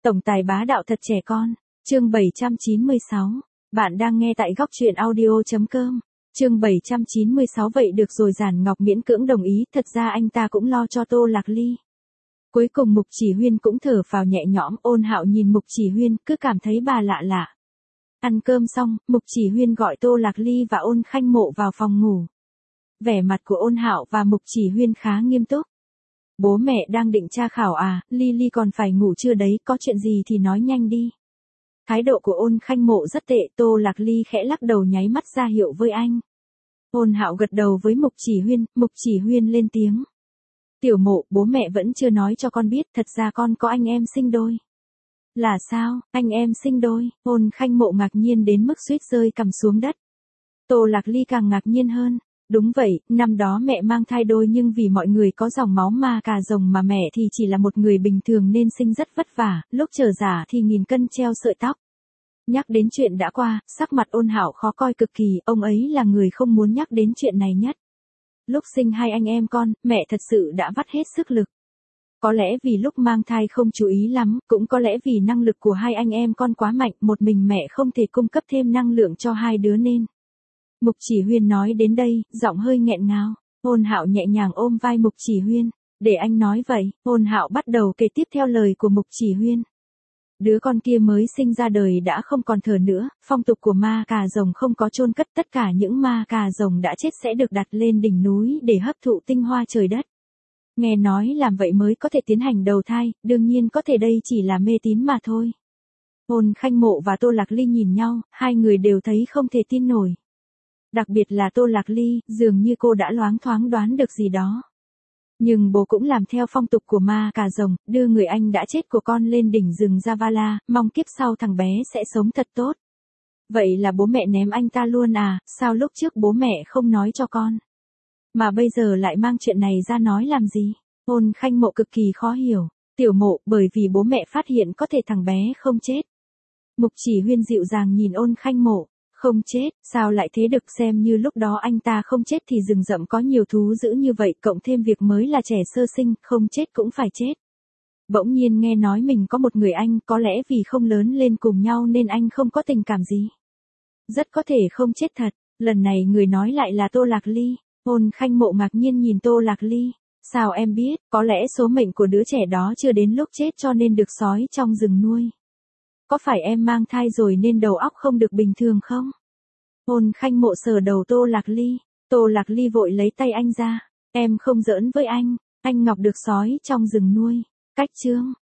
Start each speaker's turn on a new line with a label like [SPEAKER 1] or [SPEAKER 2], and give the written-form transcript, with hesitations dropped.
[SPEAKER 1] Tổng tài bá đạo thật trẻ con. Chương 796. Bạn đang nghe tại góc truyện audio.com. Chương 796. Vậy được rồi, Giản Ngọc miễn cưỡng đồng ý, thật ra anh ta cũng lo cho Tô Lạc Ly. Cuối cùng Mục Chỉ Huyên cũng thở phào nhẹ nhõm. Ôn Hạo nhìn Mục Chỉ Huyên, cứ cảm thấy bà lạ lạ. Ăn cơm xong, Mục Chỉ Huyên gọi Tô Lạc Ly và Ôn Khanh Mộ vào phòng ngủ. Vẻ mặt của Ôn Hạo và Mục Chỉ Huyên khá nghiêm túc. Bố mẹ đang định tra khảo à, Ly còn phải ngủ chưa đấy, có chuyện gì thì nói nhanh đi. Thái độ của Ôn Khanh Mộ rất tệ. Tô Lạc Ly khẽ lắc đầu nháy mắt ra hiệu với anh. Ôn Hạo gật đầu với Mục Chỉ Huyên lên tiếng. Tiểu Mộ, bố mẹ vẫn chưa nói cho con biết, thật ra con có anh em sinh đôi. Là sao, anh em sinh đôi? Ôn Khanh Mộ ngạc nhiên đến mức suýt rơi cằm xuống đất. Tô Lạc Ly càng ngạc nhiên hơn. Đúng vậy, năm đó mẹ mang thai đôi nhưng vì mọi người có dòng máu ma cà rồng mà mẹ thì chỉ là một người bình thường nên sinh rất vất vả, lúc trở giả thì 1000 cân treo sợi tóc. Nhắc đến chuyện đã qua, sắc mặt Ôn Hạo khó coi cực kỳ, ông ấy là người không muốn nhắc đến chuyện này nhất. Lúc sinh hai anh em con, mẹ thật sự đã vắt hết sức lực. Có lẽ vì lúc mang thai không chú ý lắm, cũng có lẽ vì năng lực của hai anh em con quá mạnh, một mình mẹ không thể cung cấp thêm năng lượng cho hai đứa nên. Mục Chỉ Huyên nói đến đây, giọng hơi nghẹn ngào. Ôn Hạo nhẹ nhàng ôm vai Mục Chỉ Huyên. Để anh nói vậy. Ôn Hạo bắt đầu kể tiếp theo lời của Mục Chỉ Huyên. Đứa con kia mới sinh ra đời đã không còn thở nữa, phong tục của ma cà rồng không có chôn cất, tất cả những ma cà rồng đã chết sẽ được đặt lên đỉnh núi để hấp thụ tinh hoa trời đất. Nghe nói làm vậy mới có thể tiến hành đầu thai, đương nhiên có thể đây chỉ là mê tín mà thôi. Ôn Khanh Mộ và Tô Lạc Ly nhìn nhau, hai người đều thấy không thể tin nổi. Đặc biệt là Tô Lạc Ly, dường như cô đã loáng thoáng đoán được gì đó. Nhưng bố cũng làm theo phong tục của ma cà rồng, đưa người anh đã chết của con lên đỉnh rừng Javala, mong kiếp sau thằng bé sẽ sống thật tốt. Vậy là bố mẹ ném anh ta luôn à, sao lúc trước bố mẹ không nói cho con? Mà bây giờ lại mang chuyện này ra nói làm gì? Ôn Khanh Mộ cực kỳ khó hiểu. Tiểu Mộ, bởi vì bố mẹ phát hiện có thể thằng bé không chết. Mục Chỉ Huyên dịu dàng nhìn Ôn Khanh Mộ. Không chết, sao lại thế được, xem như lúc đó anh ta không chết thì rừng rậm có nhiều thú dữ như vậy, cộng thêm việc mới là trẻ sơ sinh, không chết cũng phải chết. Bỗng nhiên nghe nói mình có một người anh, có lẽ vì không lớn lên cùng nhau nên anh không có tình cảm gì. Rất có thể không chết thật, lần này người nói lại là Tô Lạc Ly. Ôn Khanh Mộ ngạc nhiên nhìn Tô Lạc Ly. Sao em biết, có lẽ số mệnh của đứa trẻ đó chưa đến lúc chết cho nên được sói trong rừng nuôi. Có phải em mang thai rồi nên đầu óc không được bình thường không? Ôn Khanh Mộ sờ đầu Tô Lạc Ly. Tô Lạc Ly vội lấy tay anh ra. Em không giỡn với anh Ngọc được sói trong rừng nuôi. Cách chương.